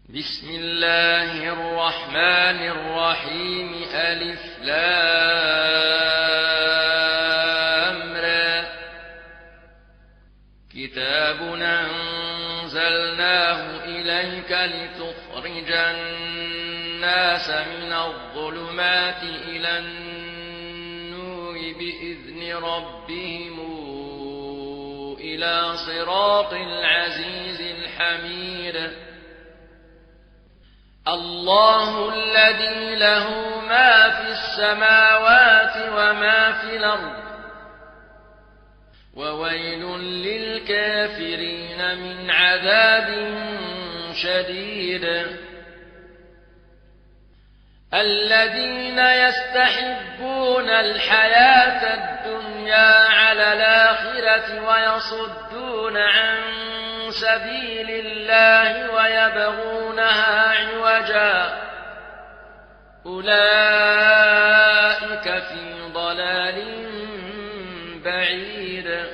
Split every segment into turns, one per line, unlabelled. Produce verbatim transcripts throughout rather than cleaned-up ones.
بسم الله الرحمن الرحيم ألف لام را كتاب أنزلناه إليك لتخرج الناس من الظلمات إلى النور بإذن ربهم إلى صراط العزيز الحميد الله الذي له ما في السماوات وما في الأرض وويل للكافرين من عذاب شديد الذين يستحبون الحياة الدنيا على الآخرة ويصدون عن سبيل الله ويبغونها عوجا أولئك في ضلال بعيد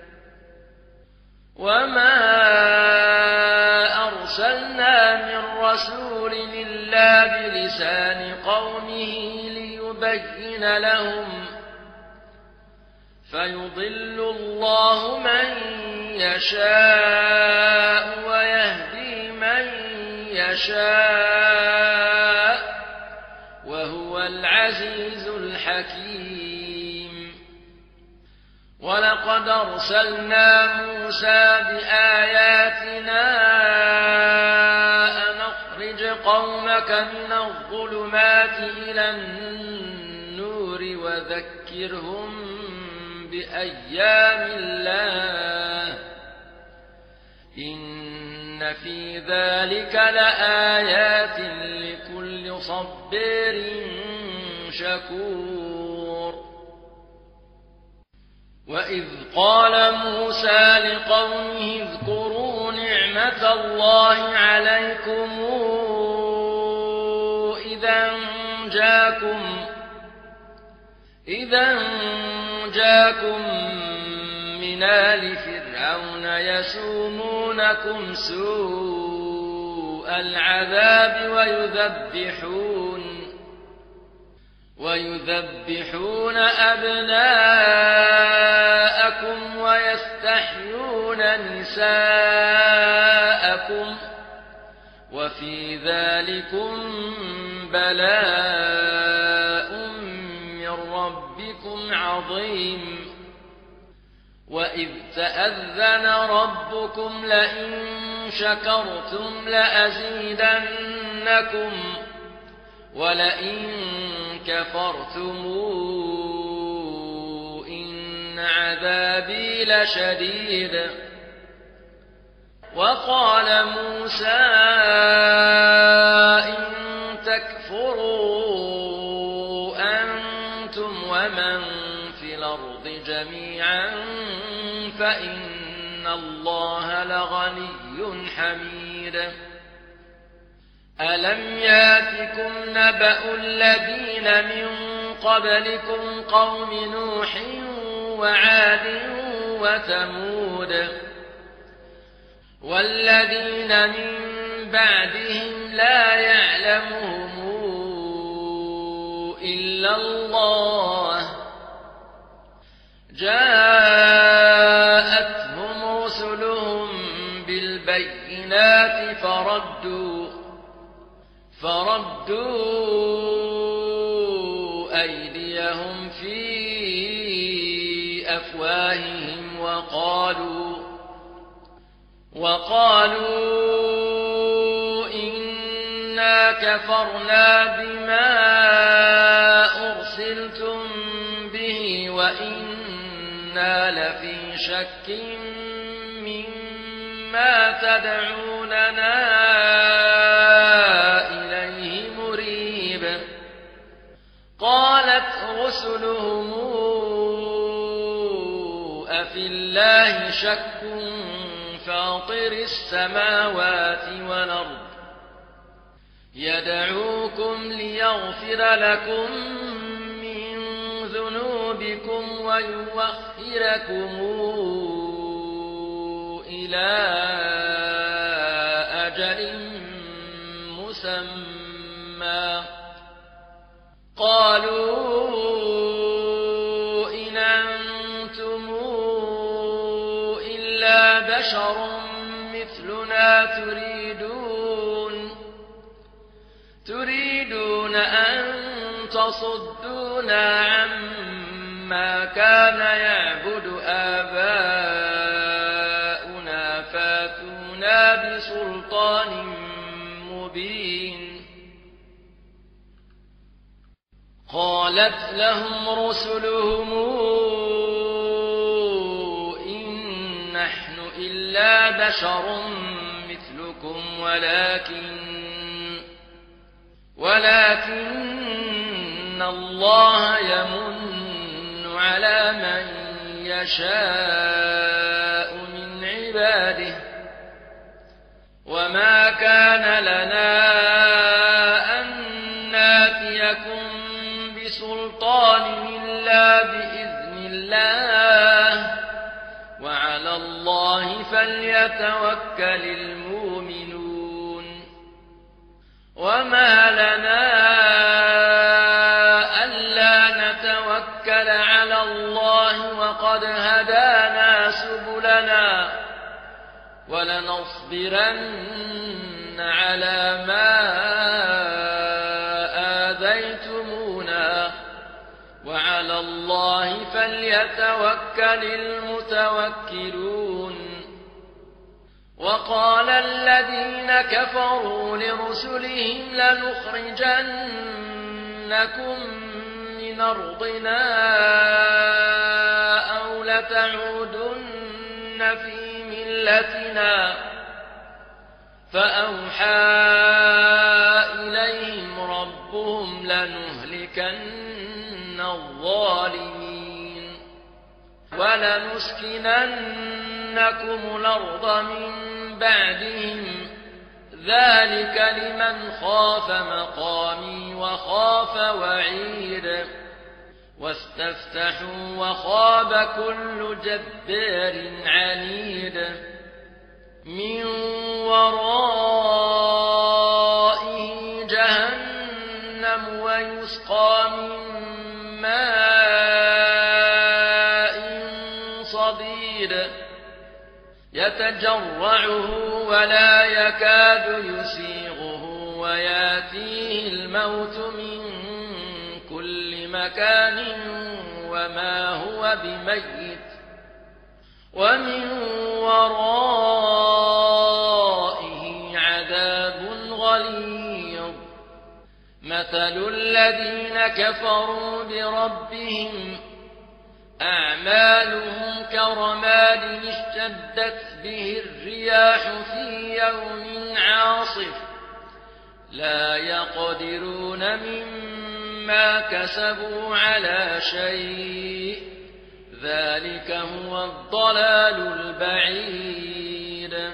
وما أرسلنا من رسول إلا بلسان قومه ليبين لهم فيضل الله من يشاء ويهدي من يشاء وهو العزيز الحكيم ولقد أرسلنا موسى بآياتنا أن أخرج قومك من الظلمات إلى النور وذكرهم بأيام الله إن في ذلك لآيات لكل صبر شكور وإذ قال موسى لقومه اذكروا نعمة الله عليكم إذا جاءكم إذا جاءكم من آل فرعون يسومونكم سوء العذاب ويذبحون ويذبحون أبناءكم ويستحيون نساءكم وفي ذلكم بلاء من ربكم عظيم وإذ تأذن ربكم لئن شكرتم لأزيدنكم ولئن كفرتم إن عذابي لشديد وقال موسى إن تكفروا أنتم ومن في الأرض جميعا فإن الله لغني حميد ألم ياتكم نبأ الذين من قبلكم قوم نوح وعاد وثمود والذين من بعدهم لا يعلمهم إلا الله جاءتهم رسلهم بالبينات فردوا فردوا أيديهم في أفواههم وقالوا وقالوا إنا كفرنا بما أرسلتم به وإنا لفي شك مما تدعوننا إليه مريب قالت رسلهم أفي الله شك فاطر السماوات والأرض يدعوكم ليغفر لكم من ذنوبكم ويؤخركم إلى أجل مسمى قالوا إن أنتم إلا بشر مثلنا تريدون تريدون أن تصدونا عما كان يعبد آباؤنا فاتونا بسلطان مبين قالت لهم رسلهم إن نحن إلا بشر مثلكم ولكن ولكن الله يمن على من يشاء من عباده وما كان لنا أن ناتيكم بسلطان إلا بإذن الله وعلى الله فليتوكل المؤمنون وما لنا ألا نتوكل على الله وقد هدانا سبلنا ولنصبرن على ما آذيتمونا وعلى الله فليتوكل المتوكلون وقال الذين كفروا لرسلهم لنخرجنكم من أرضنا أو لتعودن في ملتنا فأوحى إليهم ربهم لنهلكن الظالمين ولنسكننكم الأرض من بعدهم ذلك لمن خاف مقامي وخاف وعيد واستفتحوا وخاب كل جبار عنيد من ورائه جهنم ويسقى من ماء صديد يتجرعه ولا يكاد يسيغه وياتيه الموت من كل مكان وما هو بميت ومن ورائه عذاب غليظ مثل الذين كفروا بربهم أعمالهم كرماد اشتدت به الرياح في يوم عاصف لا يقدرون مما كسبوا على شيء ذلك هو الضلال البعيد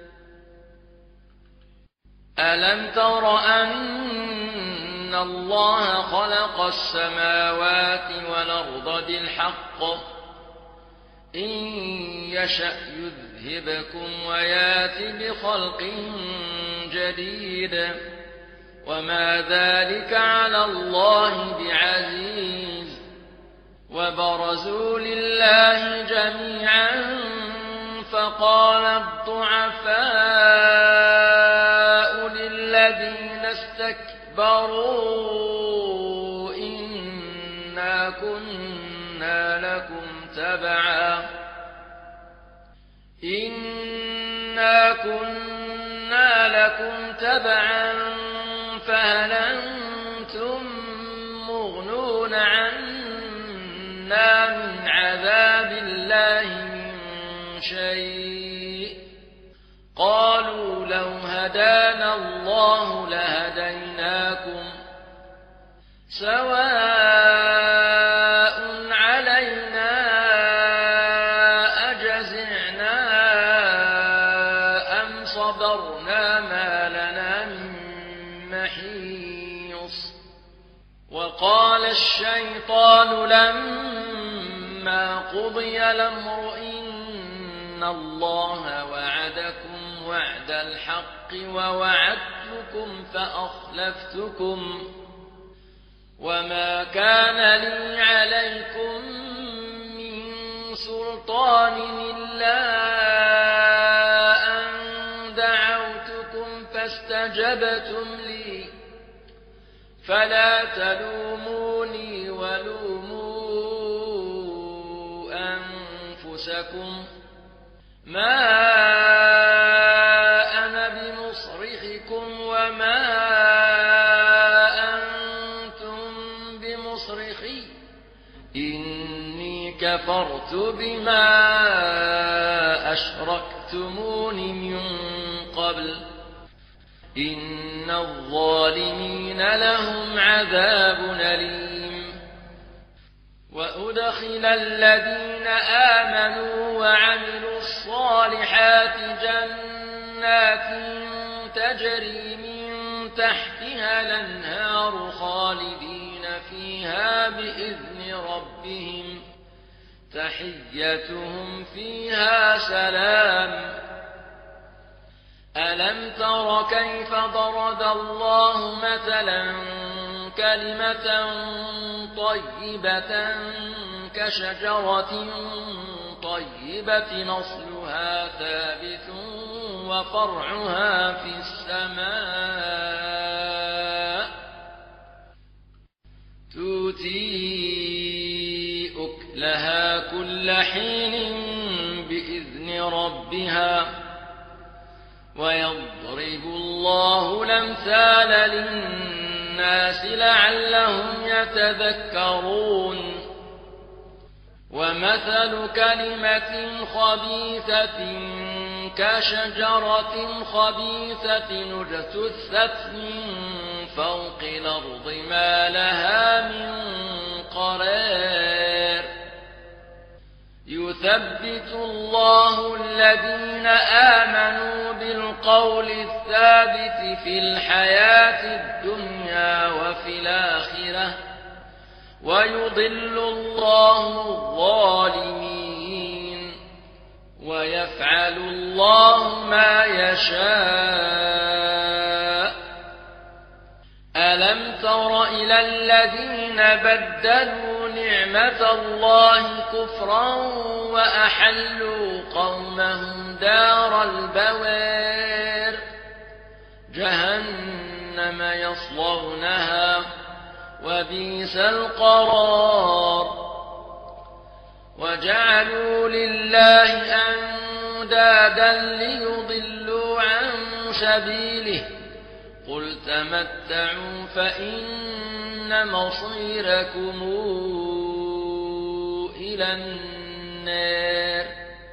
ألم تر أن الله خلق السماوات والأرض بالحق إن يشأ يذهبكم ويات بخلق جديد وما ذلك على الله بعزيز وبرزوا لله جميعا فقال الضعفاء للذين استكبروا إنا كنا لكم تبعا إنا كنا لكم تبعا فهل أنتم مغنون عنا من عذاب الله من شيء قالوا لو هدانا الله لهديناكم سواء علينا أجزعنا أم صبرنا ما لنا من محيص وقال الشيطان لما قضي الأمر إن الله وعدكم وعد الحق ووعدتكم فأخلفتكم وما كان لي عليكم من سلطان إلا أن دعوتكم فاستجبتم لي فلا تلوموني ولوموا أنفسكم ما أنا بمصرخكم وما أنتم بمصرخي إني كفرت بما أشركتمون من قبل إن الظالمين لهم عذاب أليم وأدخل الذين آمنوا وعملوا الصالحات جنات تجري من تحتها الأنهار خالدين فيها بإذن ربهم تحيتهم فيها سلام ألم تر كيف ضرب الله مثلا كلمة طيبة كشجرة طيبة نصلها ثابت وفرعها في السماء تؤتي أكلها كل حين بإذن ربها ويضرب الله الأمثال للناس لعلهم يتذكرون ومثل كلمة خبيثة كشجرة خبيثة اجتثت من فوق الأرض ما لها من قرار يثبت الله الذين آمنوا بالقول الثابت في الحياة الدنيا وفي الآخرة ويضل الله الظالمين ويفعل الله ما يشاء ألم تر إلى الذين بدلوا نعمة الله كفرا وأحلوا قومهم دار البوار جهنم يصلونها وبئس القرار وجعلوا لله أندادا ليضلوا عن سبيله قل تمتعوا فإن مصيركم إلى النار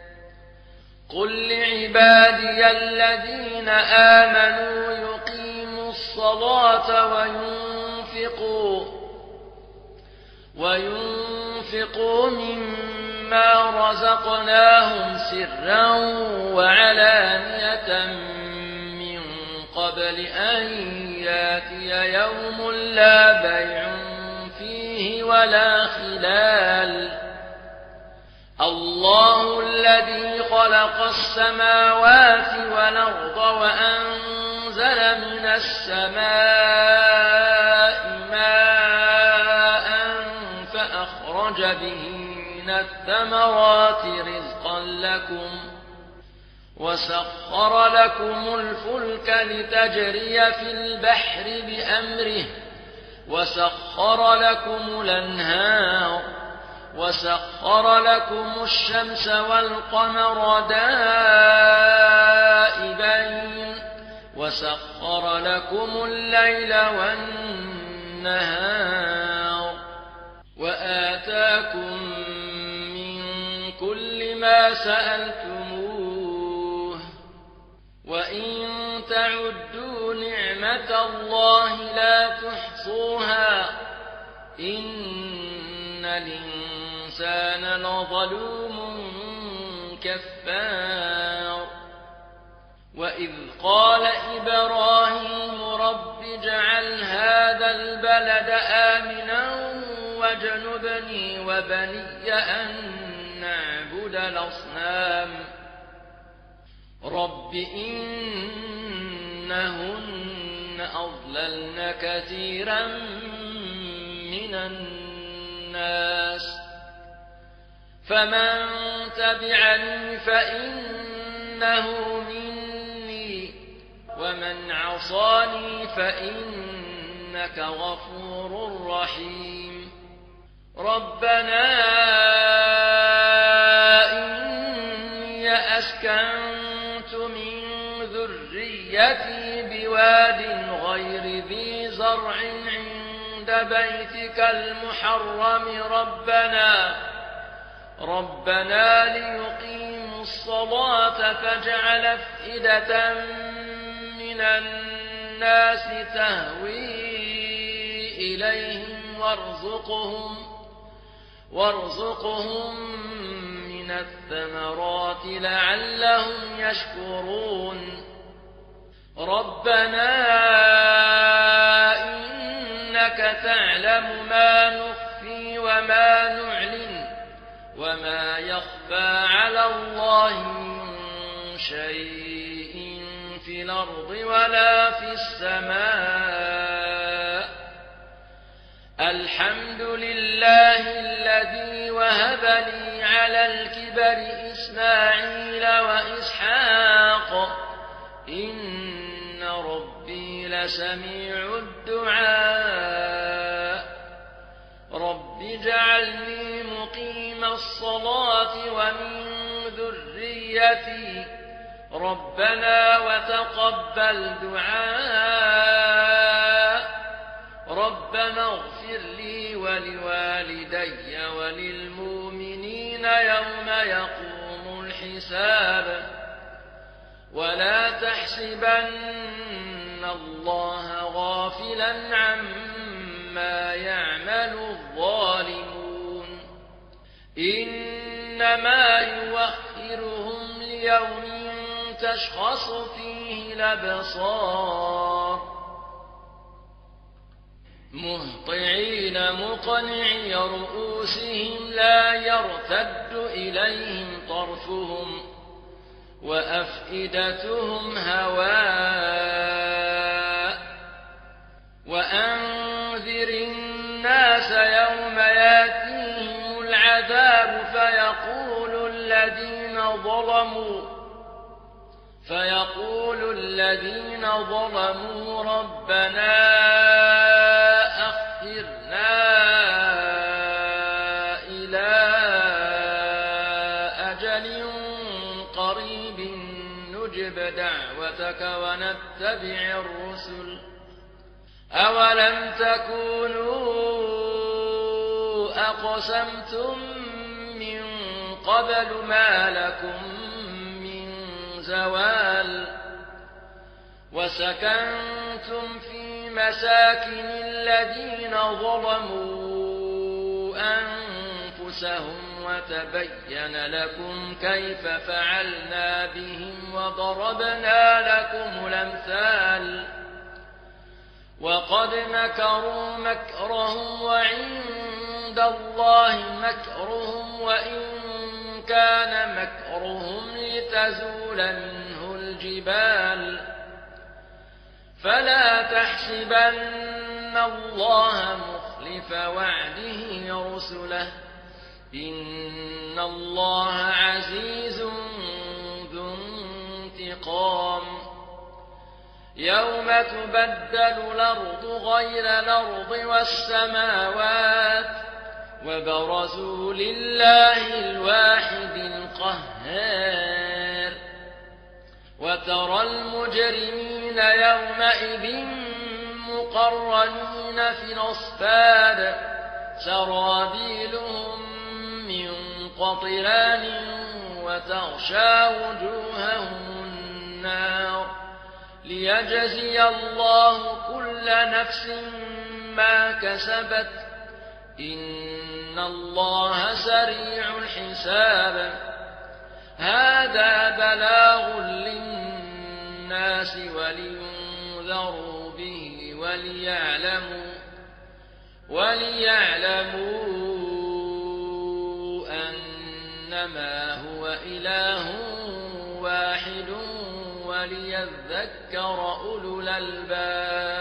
قل لعبادي الذين آمنوا يقيموا الصلاة وينفقوا وينفقوا مما رزقناهم سرا وعلانية من قبل أن ياتي يوم لا بيع فيه ولا خلال الله الذي خلق السماوات والأرض وأنزل من السماء ماء فأخرج به من الثمرات رزقا لكم وسخر لكم الفلك لتجري في البحر بأمره وسخر لكم الأنهار وسخر لكم الشمس والقمر دائبين وسخر لكم الليل والنهار وآتاكم من كل ما سألتموه وإن تعدوا نعمة الله لا تحصوها إن الإنسان لظلوم كفار وإذ قال إبراهيم رب اجعل هذا البلد آمنا واجنبني وبني أن نعبد الأصنام رب إنهن أضللن كثيرا من الناس فمن تبعني فإنه مني ومن عصاني فإنك غفور رحيم ربنا إني أسكنت من ذريتي بواد غير ذي زرع عند بيتك المحرم ربنا ربنا ليقيموا الصلاة فاجعل أفئدة من الناس تهوي إليهم وارزقهم وارزقهم من الثمرات لعلهم يشكرون ربنا إنك تعلم ما نخفي وما نعلن وما يخفى على الله من شيء في الأرض ولا في السماء الحمد لله الذي وهب لي على الكبر إسماعيل وإسحاق إن ربي لسميع الدعاء رب اجعلني مقيم الصلاة ومن ذريتي ربنا وتقبل دعاء ربنا اغفر لي ولوالدي وللمؤمنين يوم يقوم الحساب ولا تحسبن الله غافلا عما يعمل الظالمون إنما يوخرهم ليوم تشخص فيه الأبصار مهطعين مقنعي رؤوسهم لا يرتد إليهم طرفهم وأفئدتهم هواء وأنذر الناس يوم ياتيهم العذاب فيقول الذين ظلموا فيقول الذين ظلموا ربنا أخرنا إلى أجل قريب نجب دعوتك ونتبع الرسل أولم تكونوا أقسمتم من قبل ما لكم من زوال وسكنتم في مساكن الذين ظلموا أنفسهم وتبين لكم كيف فعلنا بهم وضربنا لكم الأمثال وقد مكروا مكرهم وعند الله مكرهم وإن كان مكرهم لتزول منه الجبال فلا تحسبن الله مخلف وعده رسله إن الله عزيز ذو انتقام يوم تبدل الأرض غير الأرض والسماوات وبرزوا لله الواحد القهار وترى المجرمين يومئذ مقرنين في الأصفاد سرابيلهم من قطران وتغشى وجوههم النار ليجزي الله كل نفس ما كسبت إن الله سريع الحساب هذا بلاغ للناس ولينذروا به وليعلموا وليعلموا أنما هو إله واحد وليذكر أولو الألباب